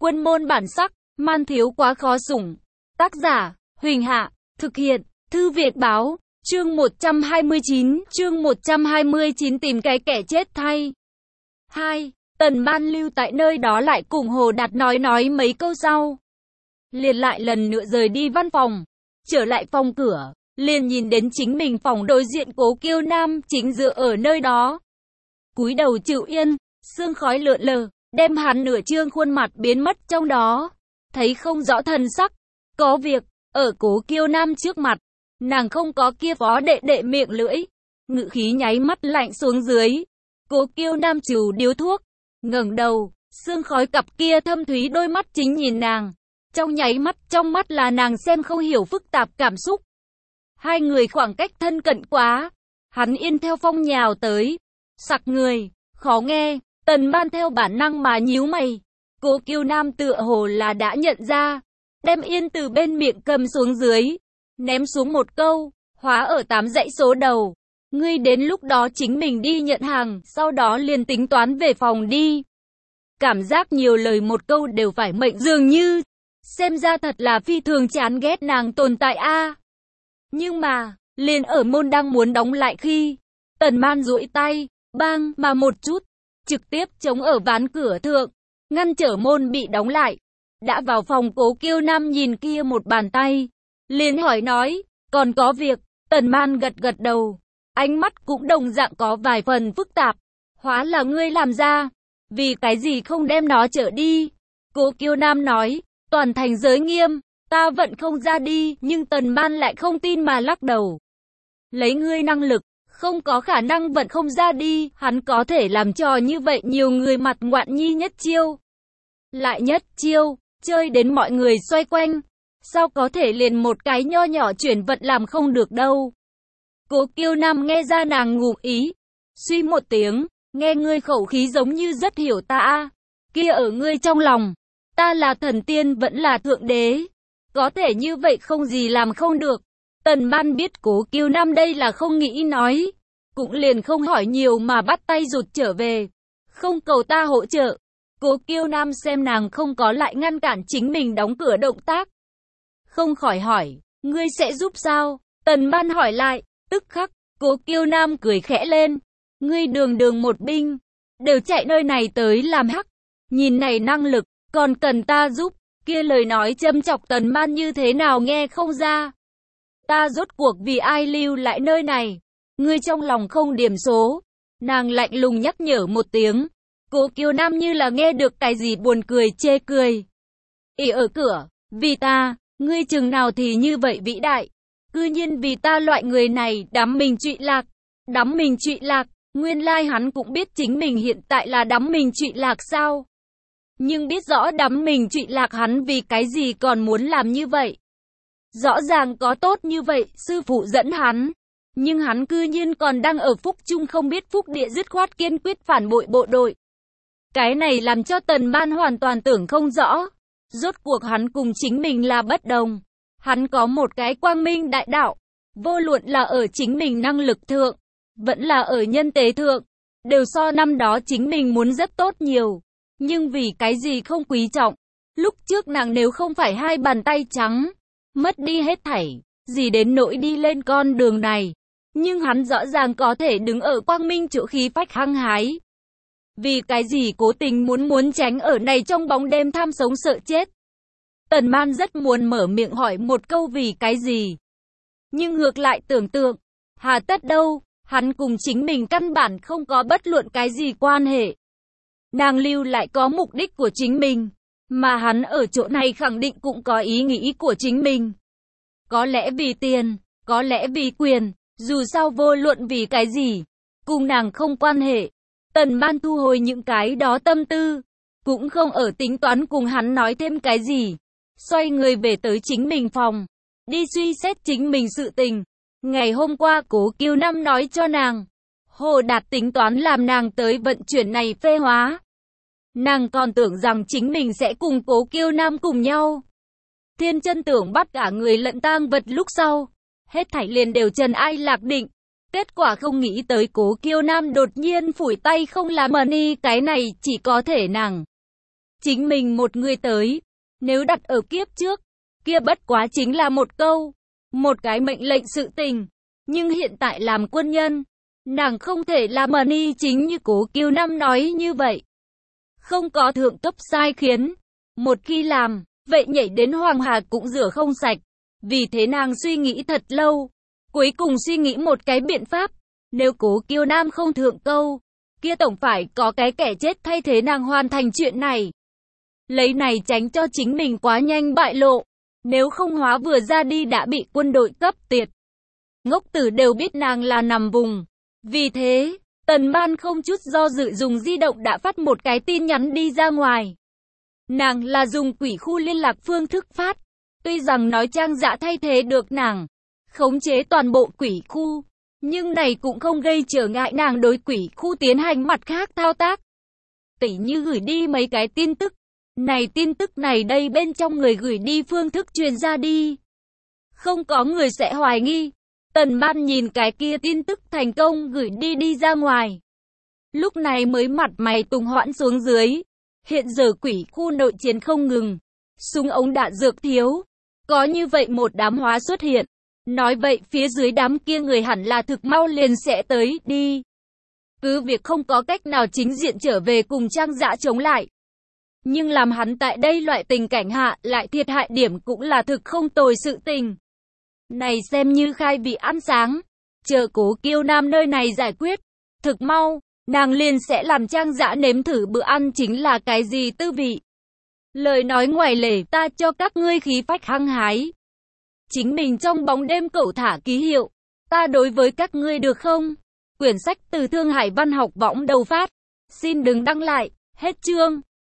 Quân môn bản sắc, man thiếu quá khó sủng. Tác giả, Huỳnh Hạ, thực hiện, Thư Việt Báo, chương 129 tìm cái kẻ chết thay. 2. Tần Ban lưu tại nơi đó lại cùng Hồ Đạt nói mấy câu sau. Liền lại lần nữa rời đi văn phòng. Trở lại phòng cửa, liền nhìn đến chính mình phòng đối diện Cố Kiêu Nam chính dựa ở nơi đó. Cúi đầu chịu yên, sương khói lượn lờ, đem hắn nửa trương khuôn mặt biến mất trong đó. Thấy không rõ thần sắc, có việc, ở Cố Kiêu Nam trước mặt, nàng không có kia phó đệ miệng lưỡi. Ngự khí nháy mắt lạnh xuống dưới. Cố Kiêu Nam trừ điếu thuốc, ngẩng đầu, sương khói cặp kia thâm thúy đôi mắt chính nhìn nàng. Trong nháy mắt, trong mắt là nàng xem không hiểu phức tạp cảm xúc. Hai người khoảng cách thân cận quá. Hắn yên theo phong nhào tới. Sặc người, khó nghe. Tần Ban theo bản năng mà nhíu mày. Cố Kiêu Nam tựa hồ là đã nhận ra. Đem yên từ bên miệng cầm xuống dưới. Ném xuống một câu. Hóa ở 8 dãy số đầu. Ngươi đến lúc đó chính mình đi nhận hàng. Sau đó liền tính toán về phòng đi. Cảm giác nhiều lời một câu đều phải mệnh dường như. Xem ra thật là phi thường chán ghét nàng tồn tại a. Nhưng mà, liền ở môn đang muốn đóng lại khi, Tần Ban duỗi tay, bang mà một chút, trực tiếp chống ở ván cửa thượng, ngăn trở môn bị đóng lại. Đã vào phòng Cố Kiêu Nam nhìn kia một bàn tay, liền hỏi nói, còn có việc. Tần Ban gật gật đầu, ánh mắt cũng đồng dạng có vài phần phức tạp. Hóa là ngươi làm ra, vì cái gì không đem nó trở đi? Cố Kiêu Nam nói, toàn thành giới nghiêm, ta vẫn không ra đi, nhưng Tần Ban lại không tin mà lắc đầu. Lấy ngươi năng lực, không có khả năng vẫn không ra đi, hắn có thể làm trò như vậy nhiều người mặt ngoạn nhi nhất chiêu. Lại nhất chiêu, chơi đến mọi người xoay quanh, sao có thể liền một cái nho nhỏ chuyển vận làm không được đâu. Cố Kiêu Nam nghe ra nàng ngụ ý, suy một tiếng, nghe ngươi khẩu khí giống như rất hiểu ta, kia ở ngươi trong lòng. Ta là thần tiên vẫn là thượng đế. Có thể như vậy không gì làm không được. Tần Ban biết Cố Kiêu Nam đây là không nghĩ nói. Cũng liền không hỏi nhiều mà bắt tay rụt trở về. Không cầu ta hỗ trợ. Cố Kiêu Nam xem nàng không có lại ngăn cản chính mình đóng cửa động tác. Không khỏi hỏi, ngươi sẽ giúp sao? Tần Ban hỏi lại, tức khắc, Cố Kiêu Nam cười khẽ lên. Ngươi đường một binh, đều chạy nơi này tới làm hắc. Nhìn này năng lực. Còn cần ta giúp, kia lời nói châm chọc Tần Ban như thế nào nghe không ra. Ta rốt cuộc vì ai lưu lại nơi này, ngươi trong lòng không điểm số. Nàng lạnh lùng nhắc nhở một tiếng. Cố Kiêu Nam như là nghe được cái gì buồn cười chê cười. Ỉ ở cửa, vì ta, ngươi chừng nào thì như vậy vĩ đại. Cư nhiên vì ta loại người này đắm mình trụy lạc. Đắm mình trụy lạc, nguyên lai hắn cũng biết chính mình hiện tại là đắm mình trụy lạc sao. Nhưng biết rõ đắm mình trụy lạc hắn vì cái gì còn muốn làm như vậy. Rõ ràng có tốt như vậy, sư phụ dẫn hắn. Nhưng hắn cư nhiên còn đang ở phúc chung không biết phúc địa dứt khoát kiên quyết phản bội bộ đội. Cái này làm cho Tần Ban hoàn toàn tưởng không rõ. Rốt cuộc hắn cùng chính mình là bất đồng. Hắn có một cái quang minh đại đạo. Vô luận là ở chính mình năng lực thượng, vẫn là ở nhân tế thượng. Đều so năm đó chính mình muốn rất tốt nhiều. Nhưng vì cái gì không quý trọng. Lúc trước nàng nếu không phải hai bàn tay trắng, mất đi hết thảy, gì đến nỗi đi lên con đường này. Nhưng hắn rõ ràng có thể đứng ở quang minh chỗ khí phách hăng hái. Vì cái gì cố tình muốn tránh ở này trong bóng đêm tham sống sợ chết. Tần Ban rất muốn mở miệng hỏi một câu vì cái gì. Nhưng ngược lại tưởng tượng, hà tất đâu, hắn cùng chính mình căn bản không có bất luận cái gì quan hệ. Nàng lưu lại có mục đích của chính mình, mà hắn ở chỗ này khẳng định cũng có ý nghĩ của chính mình. Có lẽ vì tiền, có lẽ vì quyền, dù sao vô luận vì cái gì, cùng nàng không quan hệ. Tần Ban thu hồi những cái đó tâm tư, cũng không ở tính toán cùng hắn nói thêm cái gì. Xoay người về tới chính mình phòng, đi suy xét chính mình sự tình. Ngày hôm qua Cố Kiêu Nam nói cho nàng, Hồ Đạt tính toán làm nàng tới vận chuyển này phê hóa. Nàng còn tưởng rằng chính mình sẽ cùng Cố Kiêu Nam cùng nhau. Thiên chân tưởng bắt cả người lẫn tang vật lúc sau. Hết thảy liền đều trần ai lạc định. Kết quả không nghĩ tới Cố Kiêu Nam đột nhiên phủi tay không làm money, cái này chỉ có thể nàng chính mình một người tới. Nếu đặt ở kiếp trước, kia bất quá chính là một câu, một cái mệnh lệnh sự tình. Nhưng hiện tại làm quân nhân, nàng không thể làm ni chính như Cố Kiều Nam nói như vậy. Không có thượng cấp sai khiến. Một khi làm, vậy nhảy đến Hoàng Hà cũng rửa không sạch. Vì thế nàng suy nghĩ thật lâu. Cuối cùng suy nghĩ một cái biện pháp. Nếu Cố Kiều Nam không thượng câu, kia tổng phải có cái kẻ chết thay thế nàng hoàn thành chuyện này. Lấy này tránh cho chính mình quá nhanh bại lộ. Nếu không hóa vừa ra đi đã bị quân đội cấp tiệt. Ngốc tử đều biết nàng là nằm vùng. Vì thế, Tần Ban không chút do dự dùng di động đã phát một cái tin nhắn đi ra ngoài. Nàng là dùng quỷ khu liên lạc phương thức phát. Tuy rằng nói Trang Dã thay thế được nàng, khống chế toàn bộ quỷ khu, nhưng này cũng không gây trở ngại nàng đối quỷ khu tiến hành mặt khác thao tác. Tỉ như gửi đi mấy cái tin tức. Này tin tức này đây bên trong người gửi đi phương thức truyền ra đi. Không có người sẽ hoài nghi. Tần Ban nhìn cái kia tin tức thành công gửi đi ra ngoài. Lúc này mới mặt mày tùng hoãn xuống dưới. Hiện giờ quỷ khu nội chiến không ngừng. Súng ống đạn dược thiếu. Có như vậy một đám hóa xuất hiện. Nói vậy phía dưới đám kia người hẳn là thực mau liền sẽ tới đi. Cứ việc không có cách nào chính diện trở về cùng Trang Dã chống lại. Nhưng làm hắn tại đây loại tình cảnh hạ lại thiệt hại điểm cũng là thực không tồi sự tình. Này xem như khai vị ăn sáng. Chờ Cố Kiều Nam nơi này giải quyết. Thực mau, nàng liền sẽ làm Trang Dã nếm thử bữa ăn chính là cái gì tư vị. Lời nói ngoài lề ta cho các ngươi khí phách hăng hái. Chính mình trong bóng đêm cẩu thả ký hiệu. Ta đối với các ngươi được không? Quyển sách từ Thương Hải Văn học võng đầu phát. Xin đừng đăng lại. Hết chương.